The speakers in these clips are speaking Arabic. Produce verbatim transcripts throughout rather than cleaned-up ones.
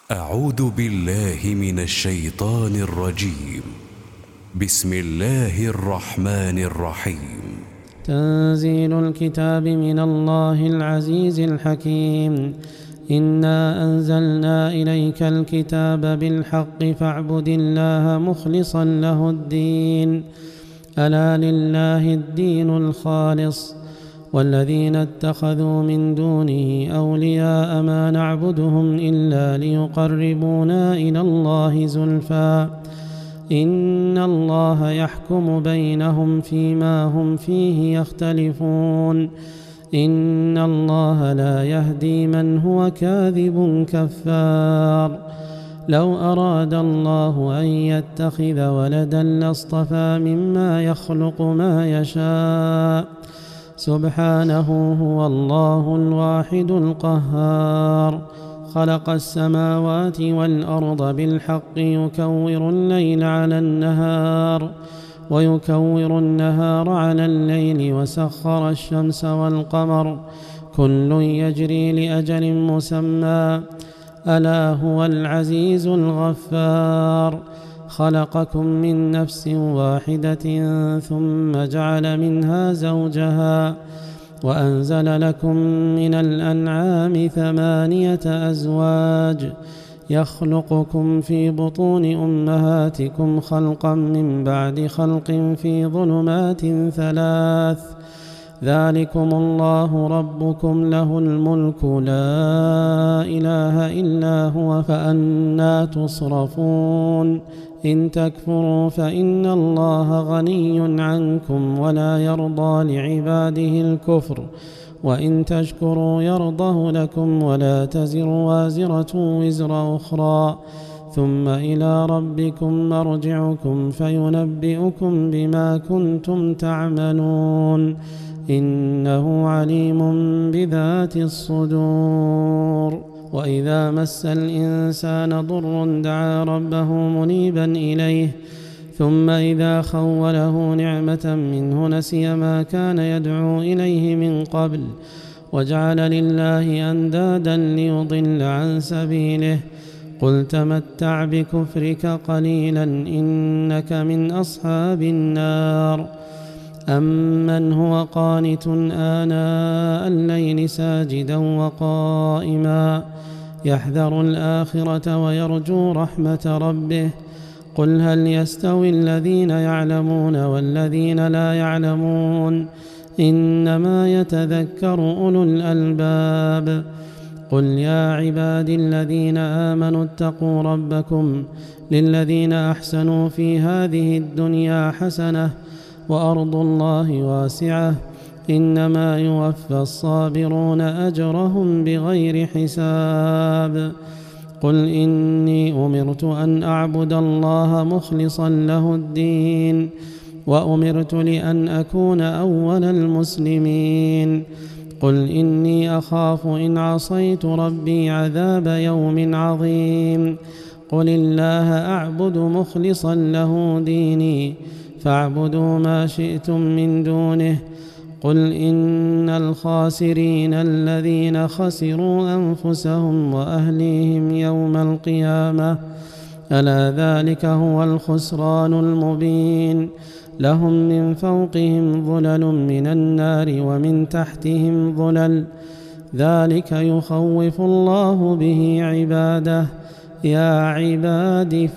أعوذ بالله من الشيطان الرجيم. بسم الله الرحمن الرحيم. تنزيل الكتاب من الله العزيز الحكيم. إنا أنزلنا إليك الكتاب بالحق فاعبد الله مخلصا له الدين، ألا لله الدين الخالص، والذين اتخذوا من دونه أولياء ما نعبدهم إلا ليقربونا إلى الله زلفى إن الله يحكم بينهم فيما هم فيه يختلفون، إن الله لا يهدي من هو كاذب كفار. لو أراد الله أن يتخذ ولدا لاصطفى مما يخلق ما يشاء، سبحانه هو الله الواحد القهار. خلق السماوات والأرض بالحق يكور الليل على النهار ويكور النهار على الليل، وسخر الشمس والقمر كل يجري لأجل مسمى، ألا هو العزيز الغفار. خلقكم من نفس واحدة ثم جعل منها زوجها وأنزل لكم من الأنعام ثمانية أزواج يخلقكم في بطون أمهاتكم خلقا من بعد خلق في ظلمات ثلاث، ذلكم الله ربكم له الملك لا إله إلا هو فأنى تصرفون. إن تكفروا فإن الله غني عنكم ولا يرضى لعباده الكفر، وإن تشكروا يرضه لكم ولا تزر وازرة وزر أخرى، ثم إلى ربكم مرجعكم فينبئكم بما كنتم تعملون، إنه عليم بذات الصدور. وإذا مس الإنسان ضر دعا ربه منيبا إليه، ثم إذا خوله نعمة منه نسي ما كان يدعو إليه من قبل وجعل لله أندادا ليضل عن سبيله، قل تمتع بكفرك قليلا إنك من أصحاب النار. أمن هو قانت آناء الليل ساجدا وقائما يحذر الآخرة ويرجو رحمة ربه، قل هل يستوي الذين يعلمون والذين لا يعلمون، إنما يتذكر أولو الألباب. قل يا عبادي الذين آمنوا اتقوا ربكم للذين أحسنوا في هذه الدنيا حسنة وأرض الله واسعة، إنما يوفى الصابرون أجرهم بغير حساب. قل إني أمرت أن أعبد الله مخلصا له الدين، وأمرت لأن أكون أول المسلمين. قل إني أخاف إن عصيت ربي عذاب يوم عظيم. قل الله أعبد مخلصا له ديني، فاعبدوا ما شئتم من دونه. قل إن الخاسرين الذين خسروا أنفسهم وأهليهم يوم القيامة، ألا ذلك هو الخسران المبين. لهم من فوقهم ظلل من النار ومن تحتهم ظلل، ذلك يخوف الله به عباده، يا عباد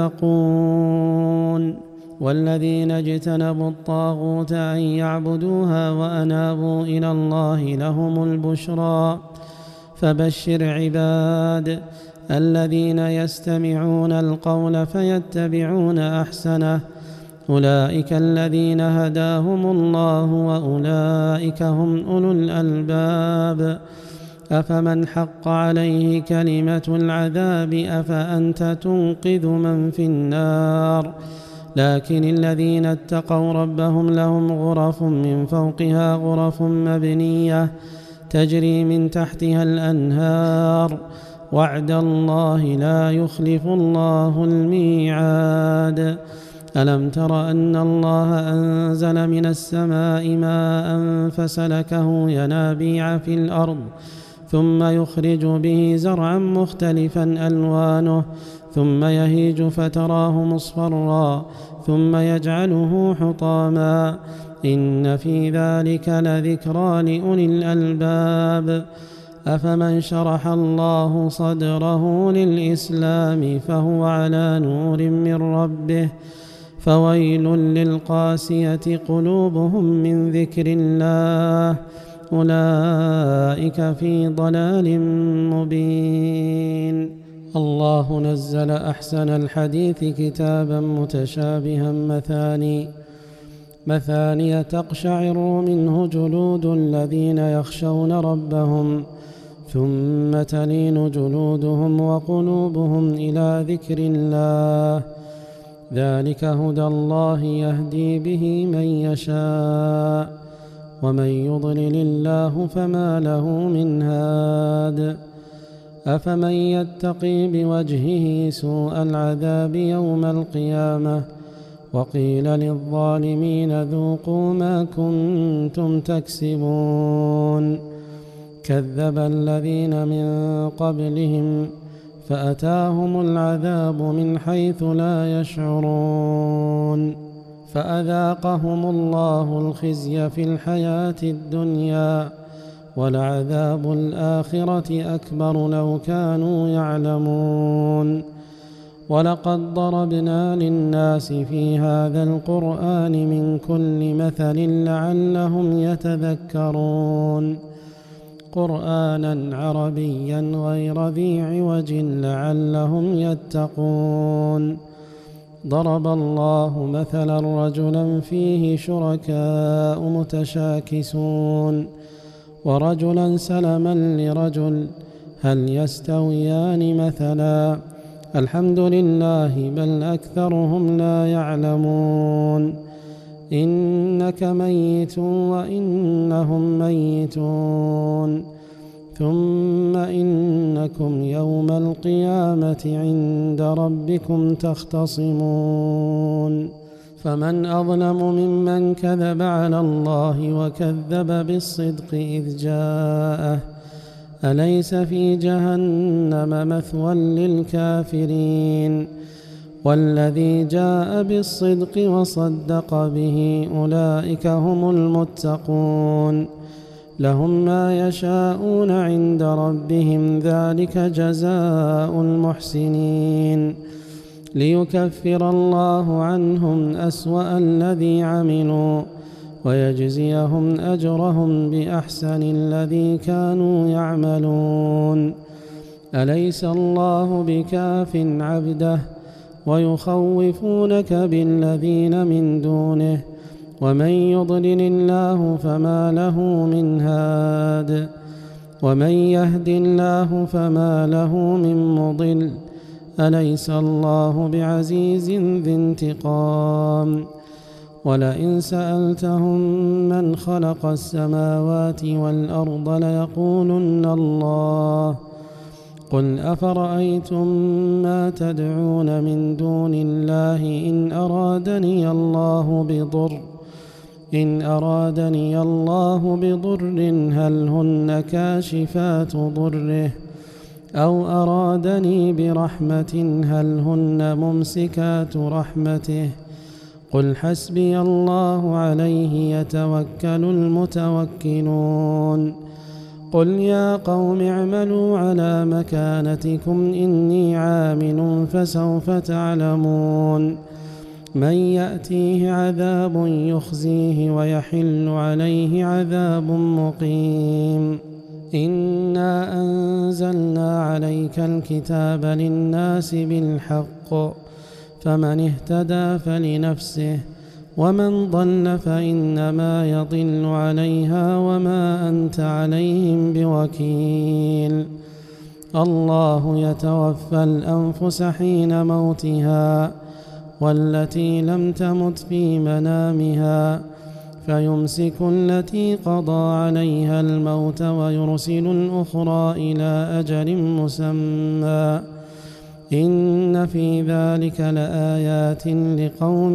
فاتقون. والذين اجتنبوا الطاغوت أن يعبدوها وأنابوا إلى الله لهم البشرى، فبشر عباد الذين يستمعون القول فيتبعون أحسنه، أولئك الذين هداهم الله وأولئك هم أولو الألباب. أفمن حق عليه كلمة العذاب أفأنت تنقذ من في النار؟ لكن الذين اتقوا ربهم لهم غرف من فوقها غرف مبنية تجري من تحتها الأنهار، وعد الله لا يخلف الله الميعاد. ألم تر أن الله أنزل من السماء ماء فسلكه ينابيع في الأرض ثم يخرج به زرعا مختلفا ألوانه ثم يهيج فتراه مصفرا ثم يجعله حطاما إن في ذلك لذكرى لأولي الألباب. أفمن شرح الله صدره للإسلام فهو على نور من ربه فويل للقاسية قلوبهم من ذكر الله أولئك في ضلال مبين. الله نزل أحسن الحديث كتابا متشابها مثاني مثانية تقشعر منه جلود الذين يخشون ربهم ثم تلين جلودهم وقلوبهم إلى ذكر الله ذلك هدى الله يهدي به من يشاء ومن يضلل الله فما له من هاد. أفمن يتقي بوجهه سوء العذاب يوم القيامة وقيل للظالمين ذوقوا ما كنتم تكسبون كذب الذين من قبلهم فأتاهم العذاب من حيث لا يشعرون فأذاقهم الله الخزي في الحياة الدنيا ولعذاب الآخرة أكبر لو كانوا يعلمون. ولقد ضربنا للناس في هذا القرآن من كل مثل لعلهم يتذكرون قرآنا عربيا غير ذي عوج لعلهم يتقون. ضرب الله مثلا رجلا فيه شركاء متشاكسون ورجلا سلما لرجل هل يستويان مثلا الحمد لله بل أكثرهم لا يعلمون. إنك ميت وإنهم ميتون ثم إنكم يوم القيامة عند ربكم تختصمون. فمن أظلم ممن كذب على الله وكذب بالصدق إذ جاءه أليس في جهنم مثوى للكافرين والذي جاء بالصدق وصدق به أولئك هم المتقون لهم ما يشاءون عند ربهم ذلك جزاء المحسنين ليكفر الله عنهم أسوأ الذي عملوا ويجزيهم أجرهم بأحسن الذي كانوا يعملون. أليس الله بكاف عبده ويخوفونك بالذين من دونه ومن يضلل الله فما له من هاد ومن يهد الله فما له من مضل أليس الله بعزيز ذي انتقام. ولئن سألتهم من خلق السماوات والأرض ليقولن الله قل أفرأيتم ما تدعون من دون الله إن أرادني الله بضر إن أرادني الله بضر هل هن كاشفات ضره أو أرادني برحمة هل هن ممسكات رحمته قل حسبي الله عليه يتوكل المتوكلون. قل يا قوم اعملوا على مكانتكم إني عامل فسوف تعلمون من يأتيه عذاب يخزيه ويحل عليه عذاب مقيم. إنا أنزلنا عليك الكتاب للناس بالحق فمن اهتدى فلنفسه ومن ضل فإنما يضل عليها وما أنت عليهم بوكيل. الله يتوفى الأنفس حين موتها والتي لم تمت في منامها فيمسك التي قضى عليها الموت ويرسل الأخرى إلى أجل مسمى إن في ذلك لآيات لقوم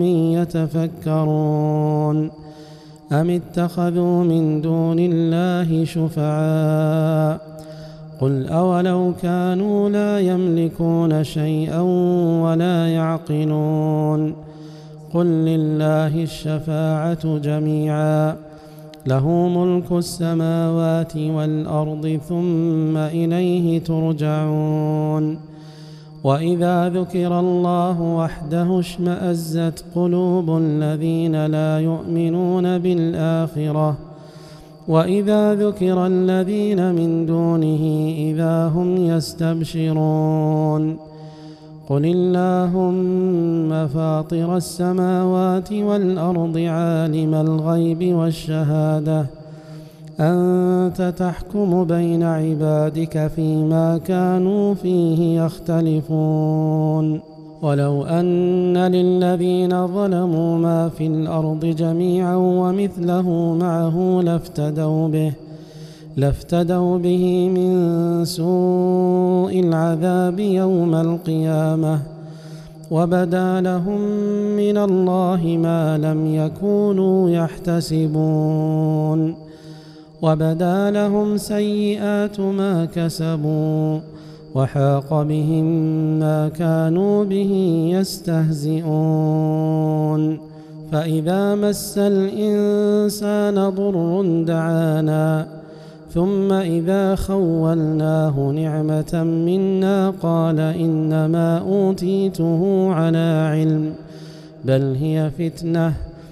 يتفكرون. أم اتخذوا من دون الله شفعاء قل أولو كانوا لا يملكون شيئا ولا يعقلون قل لله الشفاعة جميعا له ملك السماوات والأرض ثم إليه ترجعون وإذا ذكر الله وحده اشمأزت قلوب الذين لا يؤمنون بالآخرة وإذا ذكر الذين من دونه إذا هم يستبشرون قل اللهم فاطر السماوات والأرض عالم الغيب والشهادة أنت تحكم بين عبادك فيما كانوا فيه يختلفون ولو أن للذين ظلموا ما في الأرض جميعا ومثله معه لافتدوا به لافتدوا به من سوء العذاب يوم القيامة وبدا لهم من الله ما لم يكونوا يحتسبون وبدا لهم سيئات ما كسبوا وحاق بهم ما كانوا به يستهزئون فإذا مس الإنسان ضر دعانا ثم إذا خولناه نعمة منا قال إنما أوتيته على علم بل هي فتنة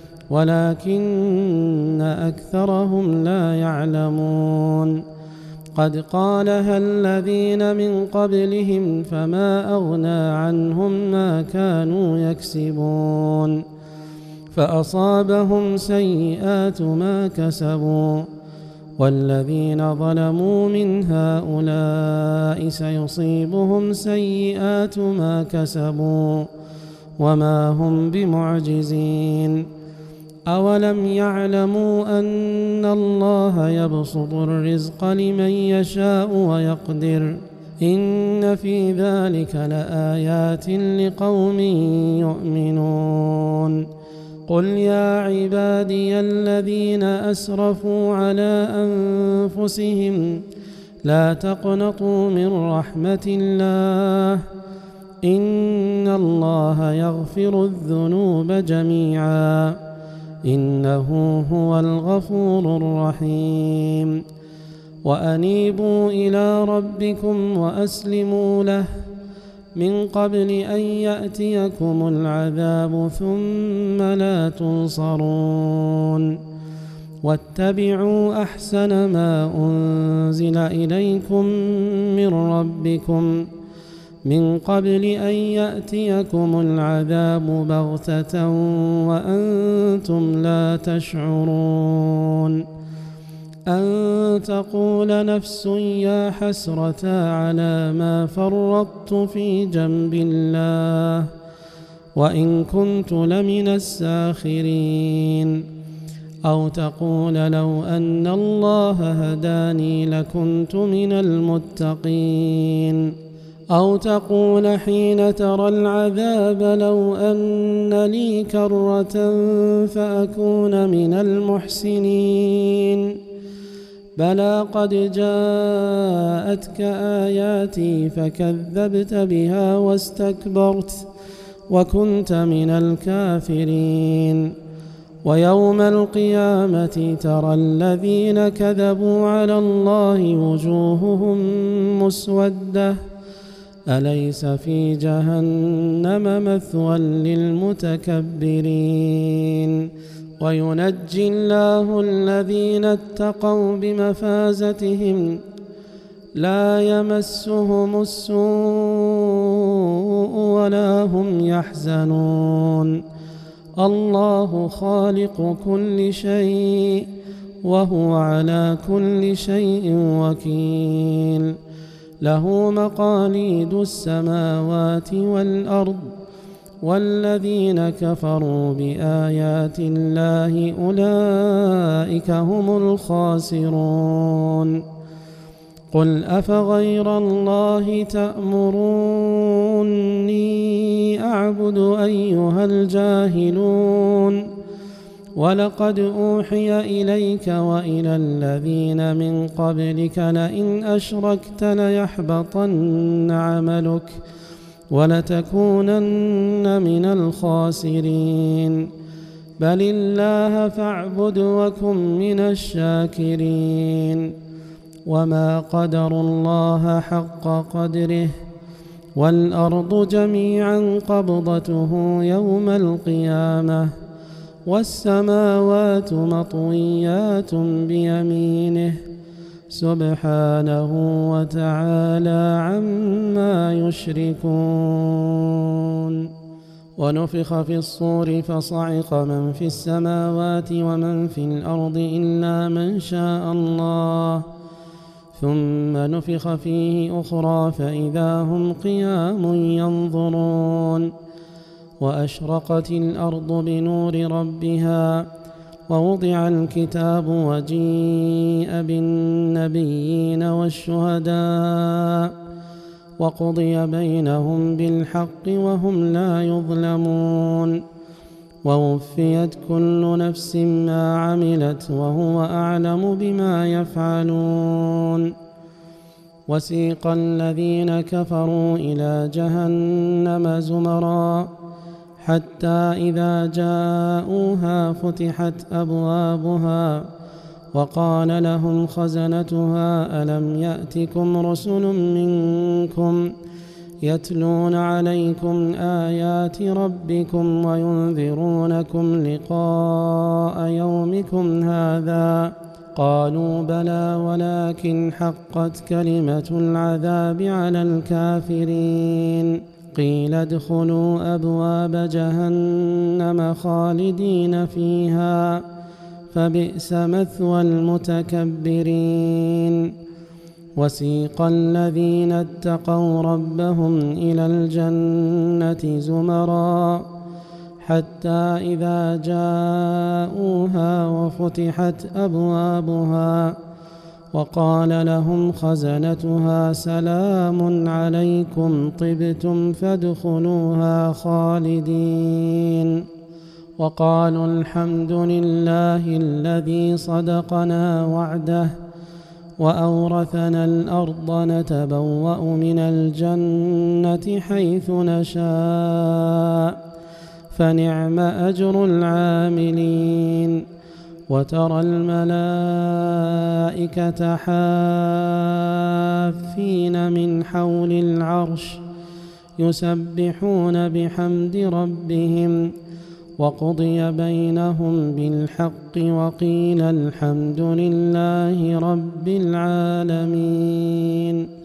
ولكن أكثرهم لا يعلمون قد قالها الذين من قبلهم فما أغنى عنهم ما كانوا يكسبون فأصابهم سيئات ما كسبوا والذين ظلموا من هؤلاء سيصيبهم سيئات ما كسبوا وما هم بمعجزين أولم يعلموا أن الله يبسط الرزق لمن يشاء ويقدر إن في ذلك لآيات لقوم يؤمنون قل يا عبادي الذين أسرفوا على أنفسهم لا تقنطوا من رحمة الله إن الله يغفر الذنوب جميعا إنه هو الغفور الرحيم وأنيبوا إلى ربكم وأسلموا له من قبل أن يأتيكم العذاب ثم لا تنصرون واتبعوا أحسن ما أنزل إليكم من ربكم من قبل أن يأتيكم العذاب بغتة وأنتم لا تشعرون أن تقول نفس يا حسرة على ما فرطت في جنب الله وإن كنت لمن الساخرين أو تقول لو أن الله هداني لكنت من المتقين أو تقول حين ترى العذاب لو أن لي كرة فأكون من المحسنين بلى قد جاءتك آياتي فكذبت بها واستكبرت وكنت من الكافرين ويوم القيامة ترى الذين كذبوا على الله وجوههم مسودة أليس في جهنم مثوى للمتكبرين وينجي الله الذين اتقوا بمفازتهم لا يمسهم السوء ولا هم يحزنون الله خالق كل شيء وهو على كل شيء وكيل له مقاليد السماوات والأرض والذين كفروا بآيات الله أولئك هم الخاسرون قل أفغير الله تأمروني أعبد أيها الجاهلون ولقد أوحي إليك وإلى الذين من قبلك لئن أشركت ليحبطن عملك ولتكونن من الخاسرين بل الله فاعبد وكن من الشاكرين وما قدروا الله حق قدره والأرض جميعا قبضته يوم القيامة والسماوات مطويات بيمينه سبحانه وتعالى عما يشركون. ونفخ في الصور فصعق من في السماوات ومن في الأرض إلا من شاء الله ثم نفخ فيه أخرى فإذا هم قيام ينظرون وأشرقت الأرض بنور ربها ووضع الكتاب وجيء بالنبيين والشهداء وقضي بينهم بالحق وهم لا يظلمون ووفيت كل نفس ما عملت وهو أعلم بما يفعلون. وسيق الذين كفروا إلى جهنم زمرا حتى إذا جاءوها فتحت أبوابها وقال لهم خزنتها ألم يأتكم رسل منكم يتلون عليكم آيات ربكم وينذرونكم لقاء يومكم هذا قالوا بلى ولكن حقت كلمة العذاب على الكافرين قيل ادخلوا أبواب جهنم خالدين فيها فبئس مثوى المتكبرين. وسيق الذين اتقوا ربهم إلى الجنة زمرا حتى إذا جاءوها وفتحت أبوابها وقال لهم خزنتها سلام عليكم طبتم فادخلوها خالدين وقالوا الحمد لله الذي صدقنا وعده وأورثنا الأرض نتبوأ من الجنة حيث نشاء فنعم أجر العاملين. وترى الملائكة حافين من حول العرش يسبحون بحمد ربهم وقضي بينهم بالحق وقيل الحمد لله رب العالمين.